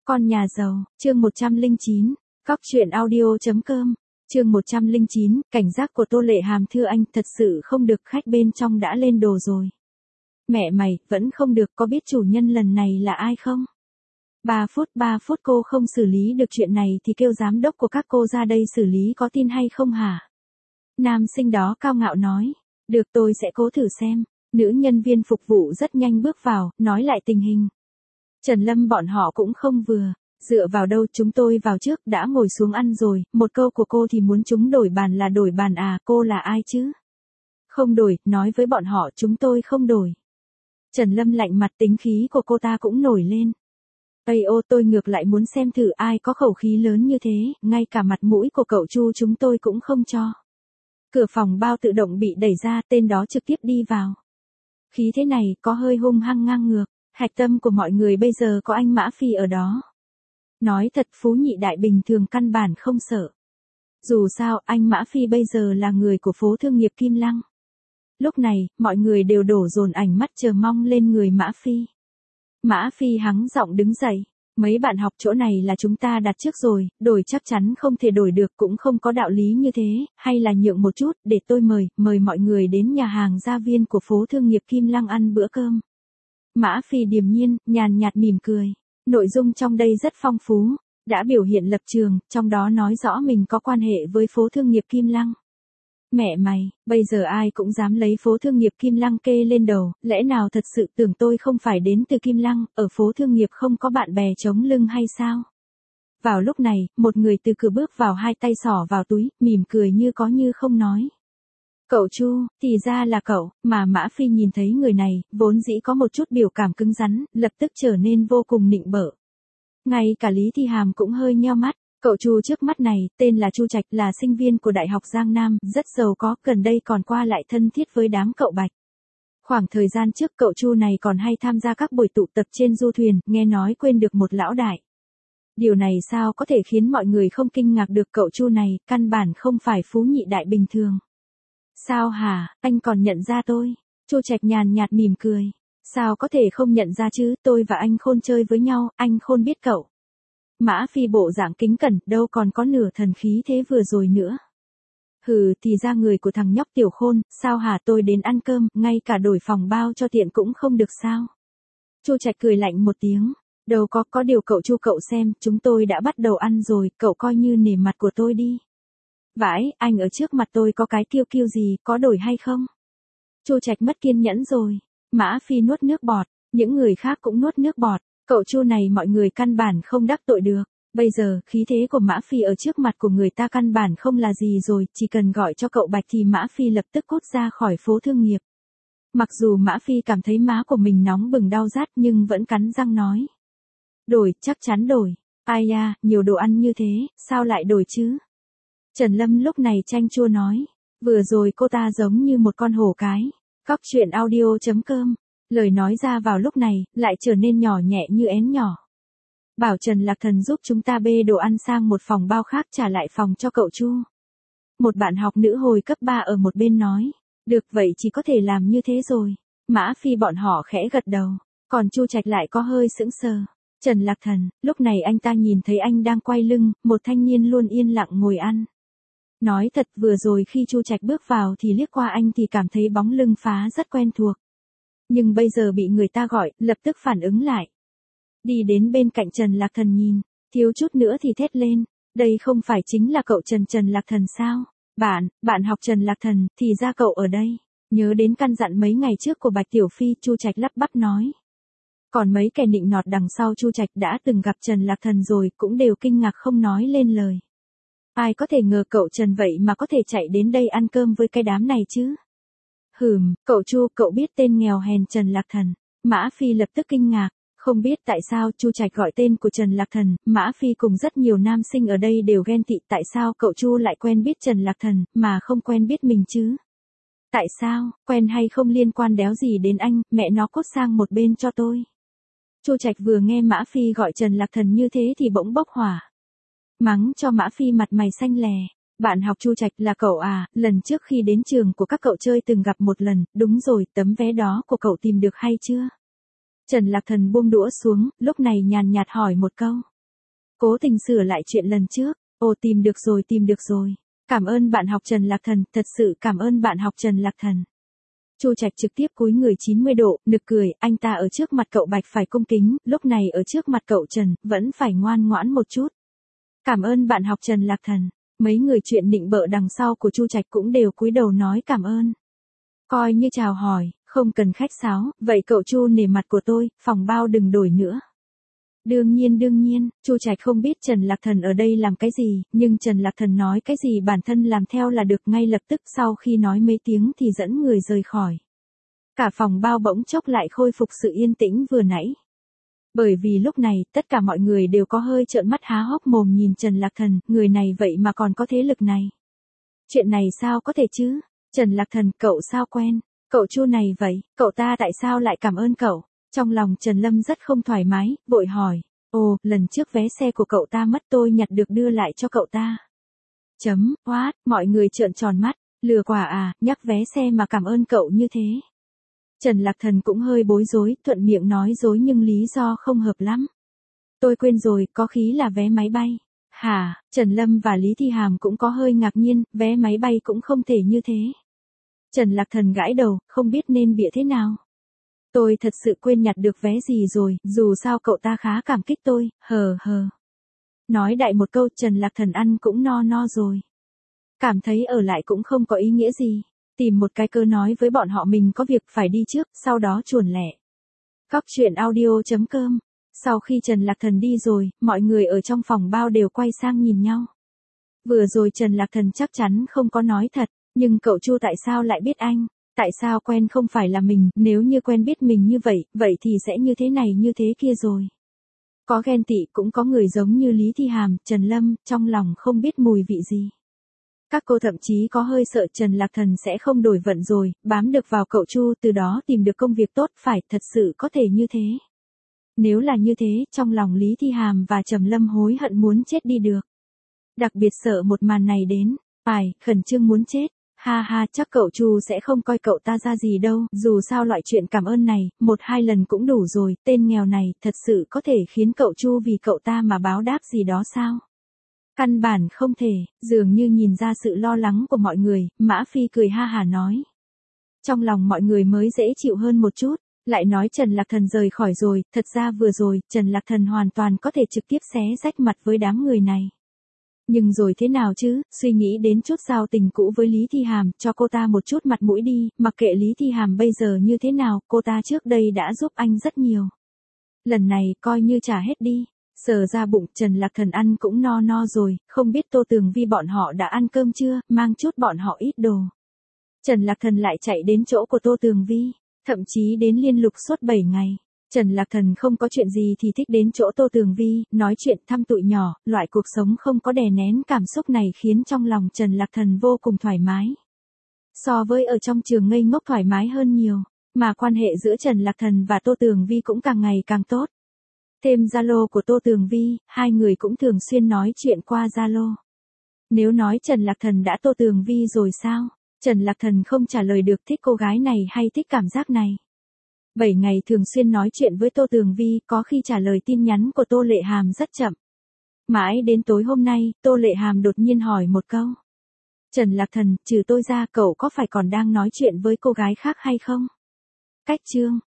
Con nhà giàu, chương 109, Cóc truyện audio.com, chương 109, cảnh giác của Tô Lệ Hàm thưa anh, thật sự không được, khách bên trong đã lên đồ rồi. Mẹ mày, vẫn không được, có biết chủ nhân lần này là ai không? 3 phút cô không xử lý được chuyện này thì kêu giám đốc của các cô ra đây xử lý, có tin hay không hả? Nam sinh đó cao ngạo nói, được, tôi sẽ cố thử xem. Nữ nhân viên phục vụ rất nhanh bước vào, nói lại tình hình. Trần Lâm bọn họ cũng không vừa, dựa vào đâu, chúng tôi vào trước đã ngồi xuống ăn rồi, một câu của cô thì muốn chúng đổi bàn là đổi bàn à, cô là ai chứ? Không đổi, nói với bọn họ chúng tôi không đổi. Trần Lâm lạnh mặt, tính khí của cô ta cũng nổi lên. Ây ô, tôi ngược lại muốn xem thử ai có khẩu khí lớn như thế, ngay cả mặt mũi của cậu Chu chúng tôi cũng không cho. Cửa phòng bao tự động bị đẩy ra, tên đó trực tiếp đi vào. Khí thế này có hơi hung hăng ngang ngược, hạch tâm của mọi người bây giờ có anh Mã Phi ở đó. Nói thật, Phú Nhị Đại bình thường căn bản không sợ. Dù sao, anh Mã Phi bây giờ là người của phố thương nghiệp Kim Lăng. Lúc này, mọi người đều đổ dồn ánh mắt chờ mong lên người Mã Phi. Mã Phi hắng giọng đứng dậy. Mấy bạn học, chỗ này là chúng ta đặt trước rồi, đổi chắc chắn không thể đổi được, cũng không có đạo lý như thế, hay là nhượng một chút, để tôi mời mọi người đến nhà hàng Gia Viên của phố thương nghiệp Kim Lăng ăn bữa cơm. Mã Phi điềm nhiên, nhàn nhạt mỉm cười. Nội dung trong đây rất phong phú, đã biểu hiện lập trường, trong đó nói rõ mình có quan hệ với phố thương nghiệp Kim Lăng. Mẹ mày, bây giờ ai cũng dám lấy phố thương nghiệp Kim Lăng kê lên đầu, lẽ nào thật sự tưởng tôi không phải đến từ Kim Lăng, ở phố thương nghiệp không có bạn bè chống lưng hay sao? Vào lúc này, một người từ cửa bước vào, hai tay xỏ vào túi, mỉm cười như có như không nói. Cậu Chu, thì ra là cậu, mà Mã Phi nhìn thấy người này, vốn dĩ có một chút biểu cảm cứng rắn, lập tức trở nên vô cùng nịnh bợ. Ngay cả Lý Thi Hàm cũng hơi nheo mắt. Cậu Chu trước mắt này, tên là Chu Trạch, là sinh viên của Đại học Giang Nam, rất giàu có, gần đây còn qua lại thân thiết với đám cậu Bạch. Khoảng thời gian trước cậu Chu này còn hay tham gia các buổi tụ tập trên du thuyền, nghe nói quên được một lão đại. Điều này sao có thể khiến mọi người không kinh ngạc được, cậu Chu này, căn bản không phải Phú Nhị Đại bình thường. Sao hả, anh còn nhận ra tôi? Chu Trạch nhàn nhạt mỉm cười. Sao có thể không nhận ra chứ, tôi và anh Khôn chơi với nhau, anh Khôn biết cậu. Mã Phi bộ dạng kính cẩn, đâu còn có nửa thần khí thế vừa rồi nữa. Hừ, thì ra người của thằng nhóc Tiểu Khôn, sao hả, tôi đến ăn cơm, ngay cả đổi phòng bao cho tiện cũng không được sao? Chu Trạch cười lạnh một tiếng, đâu có điều cậu Chu, cậu xem, chúng tôi đã bắt đầu ăn rồi, cậu coi như nể mặt của tôi đi. Vãi, anh ở trước mặt tôi có cái kiêu gì, có đổi hay không? Chu Trạch mất kiên nhẫn rồi. Mã Phi nuốt nước bọt, những người khác cũng nuốt nước bọt. Cậu Chu này mọi người căn bản không đắc tội được. Bây giờ, khí thế của Mã Phi ở trước mặt của người ta căn bản không là gì rồi, chỉ cần gọi cho cậu Bạch thì Mã Phi lập tức cút ra khỏi phố thương nghiệp. Mặc dù Mã Phi cảm thấy má của mình nóng bừng đau rát nhưng vẫn cắn răng nói. Đổi, chắc chắn đổi. Ai da, nhiều đồ ăn như thế, sao lại đổi chứ? Trần Lâm lúc này chanh chua nói. Vừa rồi cô ta giống như một con hổ cái. Cóc truyện audio.com. Lời nói ra vào lúc này, lại trở nên nhỏ nhẹ như én nhỏ. Bảo Trần Lạc Thần giúp chúng ta bê đồ ăn sang một phòng bao khác, trả lại phòng cho cậu Chu. Một bạn học nữ hồi cấp 3 ở một bên nói. Được, vậy chỉ có thể làm như thế rồi. Mã Phi bọn họ khẽ gật đầu. Còn Chu Trạch lại có hơi sững sờ. Trần Lạc Thần, lúc này anh ta nhìn thấy anh đang quay lưng, một thanh niên luôn yên lặng ngồi ăn. Nói thật, vừa rồi khi Chu Trạch bước vào thì liếc qua anh thì cảm thấy bóng lưng phá rất quen thuộc. Nhưng bây giờ bị người ta gọi, lập tức phản ứng lại. Đi đến bên cạnh Trần Lạc Thần nhìn, thiếu chút nữa thì thét lên. Đây không phải chính là cậu Trần Lạc Thần sao? Bạn học Trần Lạc Thần, thì ra cậu ở đây. Nhớ đến căn dặn mấy ngày trước của Bạch Tiểu Phi, Chu Trạch lắp bắp nói. Còn mấy kẻ nịnh nọt đằng sau Chu Trạch đã từng gặp Trần Lạc Thần rồi, cũng đều kinh ngạc không nói lên lời. Ai có thể ngờ cậu Trần vậy mà có thể chạy đến đây ăn cơm với cái đám này chứ? Cậu Chu, cậu biết tên nghèo hèn Trần Lạc Thần? Mã Phi lập tức kinh ngạc, không biết tại sao Chu Trạch gọi tên của Trần Lạc Thần, Mã Phi cùng rất nhiều nam sinh ở đây đều ghen tị, tại sao cậu Chu lại quen biết Trần Lạc Thần, mà không quen biết mình chứ? Tại sao, quen hay không liên quan đéo gì đến anh, mẹ nó cút sang một bên cho tôi. Chu Trạch vừa nghe Mã Phi gọi Trần Lạc Thần như thế thì bỗng bốc hỏa. Mắng cho Mã Phi mặt mày xanh lè. Bạn học Chu Trạch là cậu à, lần trước khi đến trường của các cậu chơi từng gặp một lần, đúng rồi, tấm vé đó của cậu tìm được hay chưa? Trần Lạc Thần buông đũa xuống, lúc này nhàn nhạt hỏi một câu. cố tình sửa lại chuyện lần trước. Ồ, tìm được rồi. Cảm ơn bạn học Trần Lạc Thần, thật sự cảm ơn bạn học Trần Lạc Thần. Chu Trạch trực tiếp cúi người 90 độ, nực cười, anh ta ở trước mặt cậu Bạch phải cung kính, lúc này ở trước mặt cậu Trần, vẫn phải ngoan ngoãn một chút. Cảm ơn bạn học Trần Lạc Thần. Mấy người chuyện nịnh bợ đằng sau của Chu Trạch cũng đều cúi đầu nói cảm ơn. Coi như chào hỏi, không cần khách sáo, vậy cậu Chu nể mặt của tôi, phòng bao đừng đổi nữa. Đương nhiên, Chu Trạch không biết Trần Lạc Thần ở đây làm cái gì, nhưng Trần Lạc Thần nói cái gì bản thân làm theo là được, ngay lập tức sau khi nói mấy tiếng thì dẫn người rời khỏi. Cả phòng bao bỗng chốc lại khôi phục sự yên tĩnh vừa nãy. Bởi vì lúc này, tất cả mọi người đều có hơi trợn mắt há hốc mồm nhìn Trần Lạc Thần, người này vậy mà còn có thế lực này. Chuyện này sao có thể chứ? Trần Lạc Thần, cậu sao quen? Cậu Chu này vậy, cậu ta tại sao lại cảm ơn cậu? Trong lòng Trần Lâm rất không thoải mái, vội hỏi. Ồ, lần trước vé xe của cậu ta mất tôi nhặt được đưa lại cho cậu ta. What, mọi người trợn tròn mắt, lừa quả à, nhắc vé xe mà cảm ơn cậu như thế. Trần Lạc Thần cũng hơi bối rối, thuận miệng nói dối nhưng lý do không hợp lắm. Tôi quên rồi, có khí là vé máy bay. Hả, Trần Lâm và Lý Thi Hàm cũng có hơi ngạc nhiên, vé máy bay cũng không thể như thế. Trần Lạc Thần gãi đầu, không biết nên bịa thế nào. Tôi thật sự quên nhặt được vé gì rồi, dù sao cậu ta khá cảm kích tôi, hờ. Nói đại một câu, Trần Lạc Thần ăn cũng no rồi. Cảm thấy ở lại cũng không có ý nghĩa gì. Tìm một cái cơ nói với bọn họ mình có việc phải đi trước, sau đó chuồn lẻ. Góc truyện audio.com. Sau khi Trần Lạc Thần đi rồi, mọi người ở trong phòng bao đều quay sang nhìn nhau. Vừa rồi Trần Lạc Thần chắc chắn không có nói thật, nhưng cậu Chu tại sao lại biết anh? Tại sao quen không phải là mình, nếu như quen biết mình như vậy thì sẽ như thế này như thế kia rồi. Có ghen tị cũng có người giống như Lý Thi Hàm, Trần Lâm, trong lòng không biết mùi vị gì. Các cô thậm chí có hơi sợ Trần Lạc Thần sẽ không đổi vận rồi, bám được vào cậu Chu, từ đó tìm được công việc tốt, phải, thật sự có thể như thế. Nếu là như thế, trong lòng Lý Thi Hàm và Trầm Lâm hối hận muốn chết đi được. Đặc biệt sợ một màn này đến, khẩn trương muốn chết. Ha, chắc cậu Chu sẽ không coi cậu ta ra gì đâu, dù sao loại chuyện cảm ơn này, 1-2 lần cũng đủ rồi, tên nghèo này, thật sự có thể khiến cậu Chu vì cậu ta mà báo đáp gì đó sao? Căn bản không thể, dường như nhìn ra sự lo lắng của mọi người, Mã Phi cười ha hả nói. Trong lòng mọi người mới dễ chịu hơn một chút, lại nói Trần Lạc Thần rời khỏi rồi, thật ra vừa rồi, Trần Lạc Thần hoàn toàn có thể trực tiếp xé rách mặt với đám người này. Nhưng rồi thế nào chứ, suy nghĩ đến chút giao tình cũ với Lý Thi Hàm, cho cô ta một chút mặt mũi đi, mặc kệ Lý Thi Hàm bây giờ như thế nào, cô ta trước đây đã giúp anh rất nhiều. Lần này coi như trả hết đi. Sờ ra bụng, Trần Lạc Thần ăn cũng no rồi, không biết Tô Tường Vi bọn họ đã ăn cơm chưa, mang chút bọn họ ít đồ. Trần Lạc Thần lại chạy đến chỗ của Tô Tường Vi, thậm chí đến liên lục suốt 7 ngày. Trần Lạc Thần không có chuyện gì thì thích đến chỗ Tô Tường Vi, nói chuyện thăm tụi nhỏ, loại cuộc sống không có đè nén cảm xúc này khiến trong lòng Trần Lạc Thần vô cùng thoải mái. So với ở trong trường ngây ngốc thoải mái hơn nhiều, mà quan hệ giữa Trần Lạc Thần và Tô Tường Vi cũng càng ngày càng tốt. Thêm Zalo của Tô Tường Vi, hai người cũng thường xuyên nói chuyện qua Zalo. Nếu nói Trần Lạc Thần đã Tô Tường Vi rồi sao? Trần Lạc Thần không trả lời được thích cô gái này hay thích cảm giác này. 7 ngày thường xuyên nói chuyện với Tô Tường Vi, có khi trả lời tin nhắn của Tô Lệ Hàm rất chậm. Mãi đến tối hôm nay, Tô Lệ Hàm đột nhiên hỏi một câu. Trần Lạc Thần, trừ tôi ra cậu có phải còn đang nói chuyện với cô gái khác hay không? Cách chương.